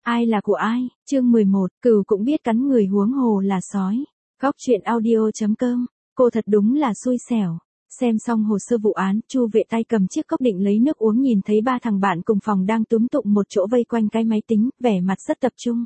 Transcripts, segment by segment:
Ai là của ai? Chương 11, cừu cũng biết cắn người huống hồ là sói. Góc truyện audio.com. Cô thật đúng là xui xẻo. Xem xong hồ sơ vụ án, Chu Vệ tay cầm chiếc cốc định lấy nước uống, nhìn thấy ba thằng bạn cùng phòng đang túm tụm một chỗ vây quanh cái máy tính, vẻ mặt rất tập trung.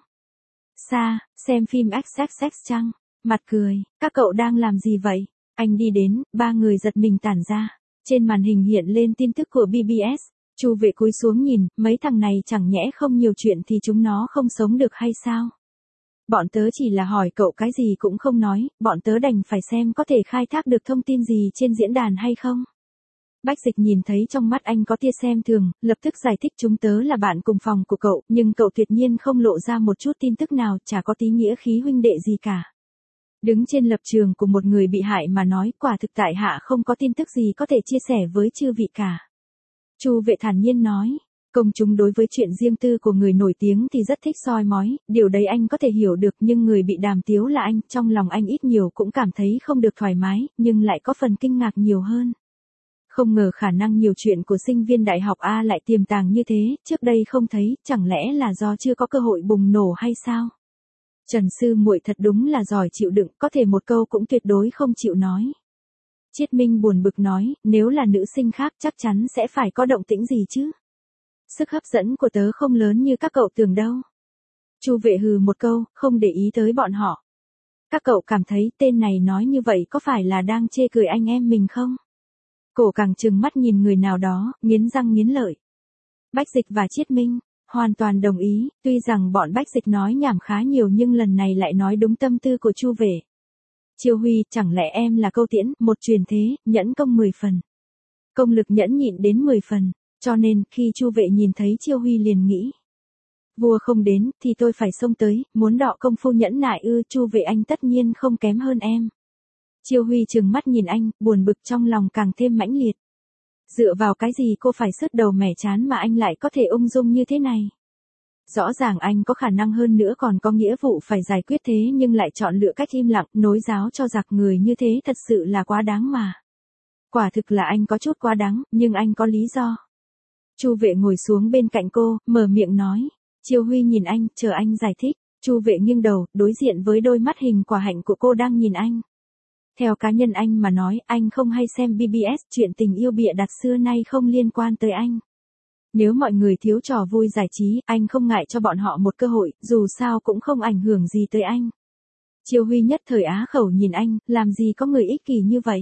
Sa, xem phim XXX chăng? Mặt cười, các cậu đang làm gì vậy? Anh đi đến, ba người giật mình tản ra. Trên màn hình hiện lên tin tức của BBS. Chu Vệ cúi xuống nhìn, mấy thằng này chẳng nhẽ không nhiều chuyện thì chúng nó không sống được hay sao? Bọn tớ chỉ là hỏi cậu cái gì cũng không nói, bọn tớ đành phải xem có thể khai thác được thông tin gì trên diễn đàn hay không. Bách Dịch nhìn thấy trong mắt anh có tia xem thường, lập tức giải thích chúng tớ là bạn cùng phòng của cậu, nhưng cậu tuyệt nhiên không lộ ra một chút tin tức nào, chả có tí nghĩa khí huynh đệ gì cả. Đứng trên lập trường của một người bị hại mà nói, quả thực tại hạ không có tin tức gì có thể chia sẻ với chư vị cả. Chu Vệ thản nhiên nói, công chúng đối với chuyện riêng tư của người nổi tiếng thì rất thích soi mói, điều đấy anh có thể hiểu được, nhưng người bị đàm tiếu là anh, trong lòng anh ít nhiều cũng cảm thấy không được thoải mái, nhưng lại có phần kinh ngạc nhiều hơn. Không ngờ khả năng nhiều chuyện của sinh viên đại học A lại tiềm tàng như thế, trước đây không thấy, chẳng lẽ là do chưa có cơ hội bùng nổ hay sao? Trần sư muội thật đúng là giỏi chịu đựng, có thể một câu cũng tuyệt đối không chịu nói. Triết Minh buồn bực nói, nếu là nữ sinh khác chắc chắn sẽ phải có động tĩnh gì chứ. Sức hấp dẫn của tớ không lớn như các cậu tưởng đâu. Chu Vệ hừ một câu, không để ý tới bọn họ. Các cậu cảm thấy tên này nói như vậy có phải là đang chê cười anh em mình không? Cổ càng trừng mắt nhìn người nào đó, nghiến răng nghiến lợi. Bách Dịch và Triết Minh hoàn toàn đồng ý, tuy rằng bọn Bách Dịch nói nhảm khá nhiều nhưng lần này lại nói đúng tâm tư của Chu Vệ. Chiêu Huy, chẳng lẽ em là câu tiễn, một truyền thế, nhẫn công 10 phần. Công lực nhẫn nhịn đến 10 phần, cho nên khi Chu Vệ nhìn thấy Chiêu Huy liền nghĩ. Vua không đến, thì tôi phải xông tới, muốn đọ công phu nhẫn nại ư? Chu Vệ anh tất nhiên không kém hơn em. Chiêu Huy trừng mắt nhìn anh, buồn bực trong lòng càng thêm mãnh liệt. Dựa vào cái gì cô phải sứt đầu mẻ chán mà anh lại có thể ung dung như thế này? Rõ ràng anh có khả năng hơn nữa còn có nghĩa vụ phải giải quyết thế nhưng lại chọn lựa cách im lặng, nối giáo cho giặc người như thế thật sự là quá đáng mà. Quả thực là anh có chút quá đáng, nhưng anh có lý do. Chu Vệ ngồi xuống bên cạnh cô, mở miệng nói. Chiêu Huy nhìn anh, chờ anh giải thích. Chu Vệ nghiêng đầu, đối diện với đôi mắt hình quả hạnh của cô đang nhìn anh. Theo cá nhân anh mà nói, anh không hay xem BBS, chuyện tình yêu bịa đặt xưa nay không liên quan tới anh. Nếu mọi người thiếu trò vui giải trí, anh không ngại cho bọn họ một cơ hội, dù sao cũng không ảnh hưởng gì tới anh. Chiêu Huy nhất thời á khẩu nhìn anh, làm gì có người ích kỷ như vậy.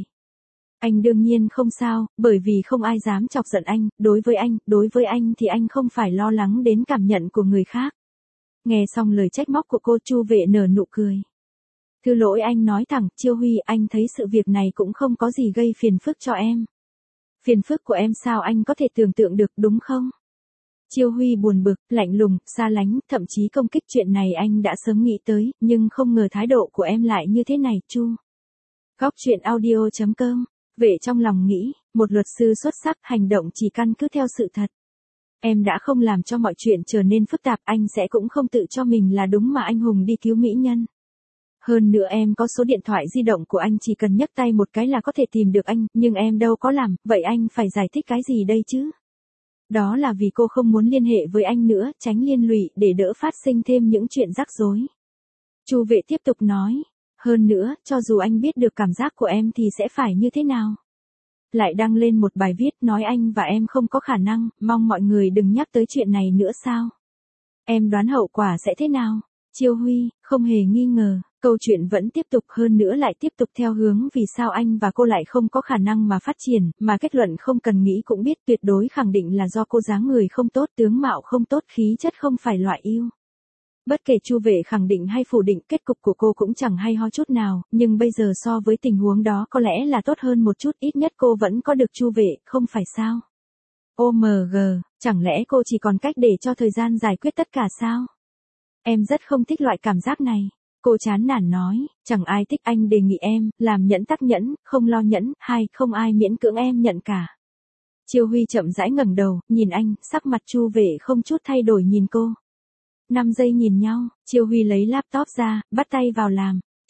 Anh đương nhiên không sao, bởi vì không ai dám chọc giận anh, đối với anh thì anh không phải lo lắng đến cảm nhận của người khác. Nghe xong lời trách móc của cô, Chu Vệ nở nụ cười. Thứ lỗi anh nói thẳng, Chiêu Huy, anh thấy sự việc này cũng không có gì gây phiền phức cho em. Phiền phức của em sao anh có thể tưởng tượng được đúng không? Chiêu Huy buồn bực, lạnh lùng, xa lánh, thậm chí công kích, chuyện này anh đã sớm nghĩ tới, nhưng không ngờ thái độ của em lại như thế này, Chu. Góc truyện audio.com. Vệ trong lòng nghĩ, một luật sư xuất sắc, hành động chỉ căn cứ theo sự thật. Em đã không làm cho mọi chuyện trở nên phức tạp, anh sẽ cũng không tự cho mình là đúng mà anh hùng đi cứu mỹ nhân. Hơn nữa em có số điện thoại di động của anh, chỉ cần nhấc tay một cái là có thể tìm được anh, nhưng em đâu có làm, vậy anh phải giải thích cái gì đây chứ? Đó là vì cô không muốn liên hệ với anh nữa, tránh liên lụy để đỡ phát sinh thêm những chuyện rắc rối. Chu Vệ tiếp tục nói, hơn nữa, cho dù anh biết được cảm giác của em thì sẽ phải như thế nào? Lại đăng lên một bài viết nói anh và em không có khả năng, mong mọi người đừng nhắc tới chuyện này nữa sao? Em đoán hậu quả sẽ thế nào? Chiêu Huy, không hề nghi ngờ, câu chuyện vẫn tiếp tục, hơn nữa lại tiếp tục theo hướng vì sao anh và cô lại không có khả năng mà phát triển, mà kết luận không cần nghĩ cũng biết, tuyệt đối khẳng định là do cô dáng người không tốt, tướng mạo không tốt, khí chất không phải loại yêu. Bất kể Chu Vệ khẳng định hay phủ định, kết cục của cô cũng chẳng hay ho chút nào, nhưng bây giờ so với tình huống đó có lẽ là tốt hơn một chút, ít nhất cô vẫn có được Chu Vệ, không phải sao? OMG, chẳng lẽ cô chỉ còn cách để cho thời gian giải quyết tất cả sao? Em rất không thích loại cảm giác này. Cô chán nản nói, chẳng ai thích, anh đề nghị em, làm nhẫn tắc nhẫn, không lo nhẫn, hay không ai miễn cưỡng em nhận cả. Chiêu Huy chậm rãi ngẩng đầu, nhìn anh, sắc mặt Chu Vệ không chút thay đổi nhìn cô. 5 giây nhìn nhau, Chiêu Huy lấy laptop ra, bắt tay vào làm.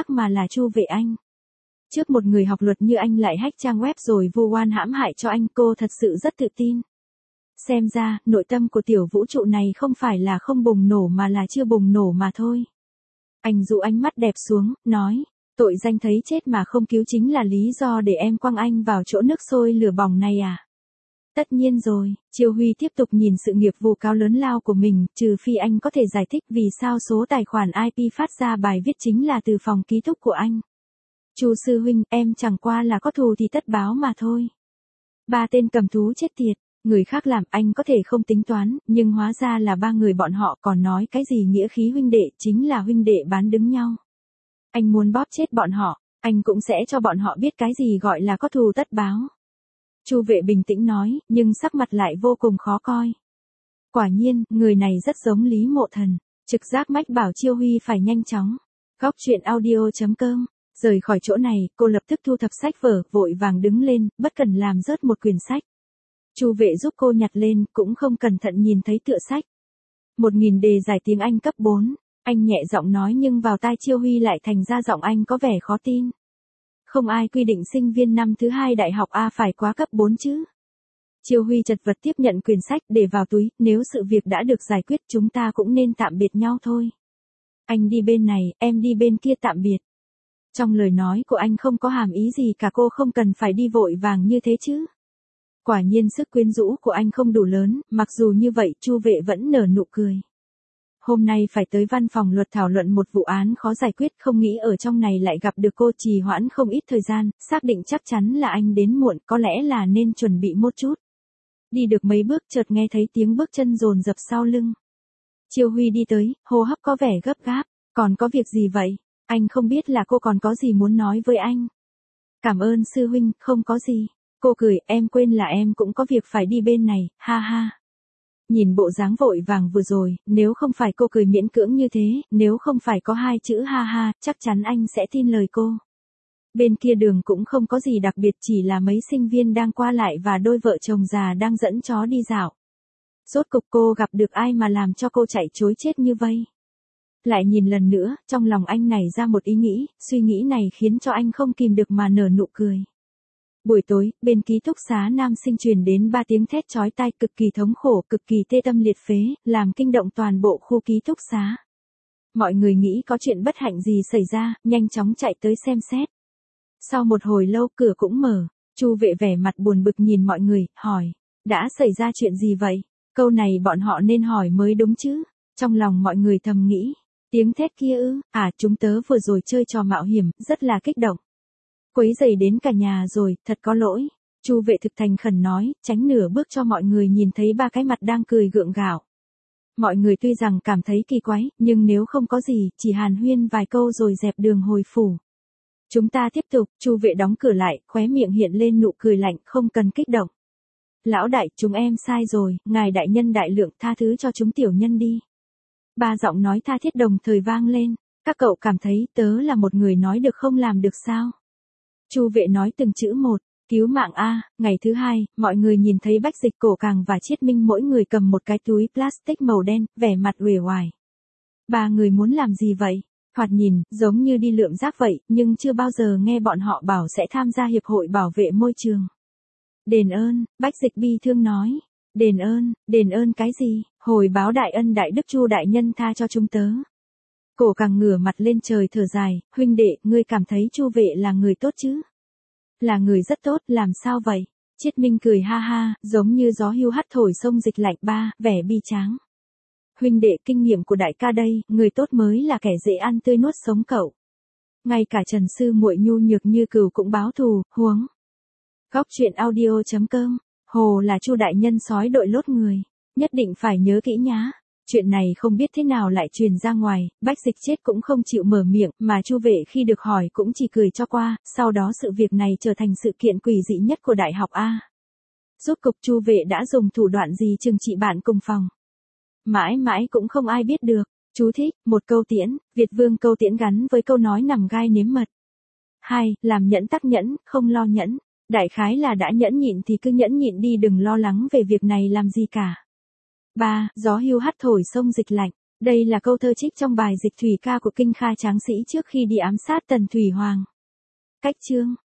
khác mà là Chu Vệ Anh. Trước một người học luật như anh lại hack trang web rồi vu oan hãm hại cho anh, cô thật sự rất tự tin. Xem ra, nội tâm của tiểu vũ trụ này không phải là không bùng nổ mà là chưa bùng nổ mà thôi. Anh dụ ánh mắt đẹp xuống, nói, tội danh thấy chết mà không cứu chính là lý do để em quăng anh vào chỗ nước sôi lửa bỏng này à? Tất nhiên rồi, Chiêu Huy tiếp tục nhìn sự nghiệp vụ cao lớn lao của mình, trừ phi anh có thể giải thích vì sao số tài khoản IP phát ra bài viết chính là từ phòng ký túc của anh. Chu sư huynh, em chẳng qua là có thù thì tất báo mà thôi. Ba tên cầm thú chết tiệt, người khác làm anh có thể không tính toán, nhưng hóa ra là ba người bọn họ còn nói cái gì nghĩa khí huynh đệ, chính là huynh đệ bán đứng nhau. Anh muốn bóp chết bọn họ, anh cũng sẽ cho bọn họ biết cái gì gọi là có thù tất báo. Chu Vệ bình tĩnh nói, nhưng sắc mặt lại vô cùng khó coi. Quả nhiên, người này rất giống Lý Mộ Thần, trực giác mách bảo Chiêu Huy phải nhanh chóng. Góc truyện audio.com. Rời khỏi chỗ này, cô lập tức thu thập sách vở, vội vàng đứng lên, bất cần làm rớt một quyển sách. Chu Vệ giúp cô nhặt lên, cũng không cẩn thận nhìn thấy tựa sách. 1000 đề giải tiếng Anh cấp 4, anh nhẹ giọng nói nhưng vào tai Chiêu Huy lại thành ra giọng anh có vẻ khó tin. Không ai quy định sinh viên năm thứ 2 đại học A phải quá cấp 4 chứ. Chiêu Huy chật vật tiếp nhận quyển sách để vào túi, nếu sự việc đã được giải quyết chúng ta cũng nên tạm biệt nhau thôi. Anh đi bên này, em đi bên kia tạm biệt. Trong lời nói của anh không có hàm ý gì cả, cô không cần phải đi vội vàng như thế chứ. Quả nhiên sức quyến rũ của anh không đủ lớn, mặc dù như vậy Chu Vệ vẫn nở nụ cười. Hôm nay phải tới văn phòng luật thảo luận một vụ án khó giải quyết, không nghĩ ở trong này lại gặp được cô, trì hoãn không ít thời gian, xác định chắc chắn là anh đến muộn, có lẽ là nên chuẩn bị một chút. Đi được mấy bước chợt nghe thấy tiếng bước chân dồn dập sau lưng. Chiêu Huy đi tới, hô hấp có vẻ gấp gáp, còn có việc gì vậy? Anh không biết là cô còn có gì muốn nói với anh. Cảm ơn sư huynh, không có gì. Cô cười, em quên là em cũng có việc phải đi bên này, ha ha. Nhìn bộ dáng vội vàng vừa rồi, nếu không phải cô cười miễn cưỡng như thế, nếu không phải có hai chữ ha ha, chắc chắn anh sẽ tin lời cô. Bên kia đường cũng không có gì đặc biệt, chỉ là mấy sinh viên đang qua lại và đôi vợ chồng già đang dẫn chó đi dạo. Rốt cục cô gặp được ai mà làm cho cô chạy trối chết như vây. Lại nhìn lần nữa, trong lòng anh nảy ra một ý nghĩ, suy nghĩ này khiến cho anh không kìm được mà nở nụ cười. Buổi tối, bên ký túc xá nam sinh truyền đến 3 tiếng thét chói tai cực kỳ thống khổ, cực kỳ tê tâm liệt phế, làm kinh động toàn bộ khu ký túc xá. Mọi người nghĩ có chuyện bất hạnh gì xảy ra, nhanh chóng chạy tới xem xét. Sau một hồi lâu cửa cũng mở, Chu Vệ vẻ mặt buồn bực nhìn mọi người, hỏi, đã xảy ra chuyện gì vậy? Câu này bọn họ nên hỏi mới đúng chứ. Trong lòng mọi người thầm nghĩ, tiếng thét kia ư, chúng tớ vừa rồi chơi trò mạo hiểm, rất là kích động. Quấy rầy đến cả nhà rồi, thật có lỗi. Chu Vệ thực thành khẩn nói, tránh nửa bước cho mọi người nhìn thấy 3 cái mặt đang cười gượng gạo. Mọi người tuy rằng cảm thấy kỳ quái, nhưng nếu không có gì, chỉ hàn huyên vài câu rồi dẹp đường hồi phủ. Chúng ta tiếp tục, Chu Vệ đóng cửa lại, khóe miệng hiện lên nụ cười lạnh, không cần kích động. Lão đại, chúng em sai rồi, ngài đại nhân đại lượng, tha thứ cho chúng tiểu nhân đi. 3 giọng nói tha thiết đồng thời vang lên, các cậu cảm thấy tớ là một người nói được không làm được sao? Chu Vệ nói từng chữ một, cứu mạng a. Ngày thứ 2, mọi người nhìn thấy Bách Dịch, Cổ Càng và Triết Minh mỗi người cầm một cái túi plastic màu đen, vẻ mặt uể oải. 3 người muốn làm gì vậy? Thoạt nhìn, giống như đi lượm rác vậy, nhưng chưa bao giờ nghe bọn họ bảo sẽ tham gia hiệp hội bảo vệ môi trường. Đền ơn, Bách Dịch bi thương nói. Đền ơn cái gì? Hồi báo đại ân đại đức Chu đại nhân tha cho chúng tớ. Cổ Càng ngửa mặt lên trời thở dài, huynh đệ, ngươi cảm thấy Chu Vệ là người tốt chứ? Là người rất tốt, làm sao vậy? Triết Minh cười ha ha, giống như gió hưu hắt thổi sông dịch lạnh. 3. Vẻ bi tráng. Huynh đệ, kinh nghiệm của đại ca đây, người tốt mới là kẻ dễ ăn tươi nuốt sống cậu. Ngay cả Trần sư muội nhu nhược như cừu cũng báo thù, huống. Góc truyện audio.com. Hồ là Chu đại nhân sói đội lốt người, nhất định phải nhớ kỹ nhá. Chuyện này không biết thế nào lại truyền ra ngoài, Bách Dịch chết cũng không chịu mở miệng, mà Chu Vệ khi được hỏi cũng chỉ cười cho qua, sau đó sự việc này trở thành sự kiện quỷ dị nhất của đại học A. Rốt cục Chu Vệ đã dùng thủ đoạn gì trừng trị bạn cùng phòng? Mãi mãi cũng không ai biết được. Chú thích, một câu tiễn, Việt Vương câu tiễn gắn với câu nói nằm gai nếm mật. 2. Làm nhẫn tắc nhẫn, không lo nhẫn. Đại khái là đã nhẫn nhịn thì cứ nhẫn nhịn đi, đừng lo lắng về việc này làm gì cả. 3. Gió hưu hắt thổi sông dịch lạnh. Đây là câu thơ trích trong bài Dịch Thủy Ca của Kinh Kha Tráng Sĩ trước khi đi ám sát Tần Thủy Hoàng. Cách chương.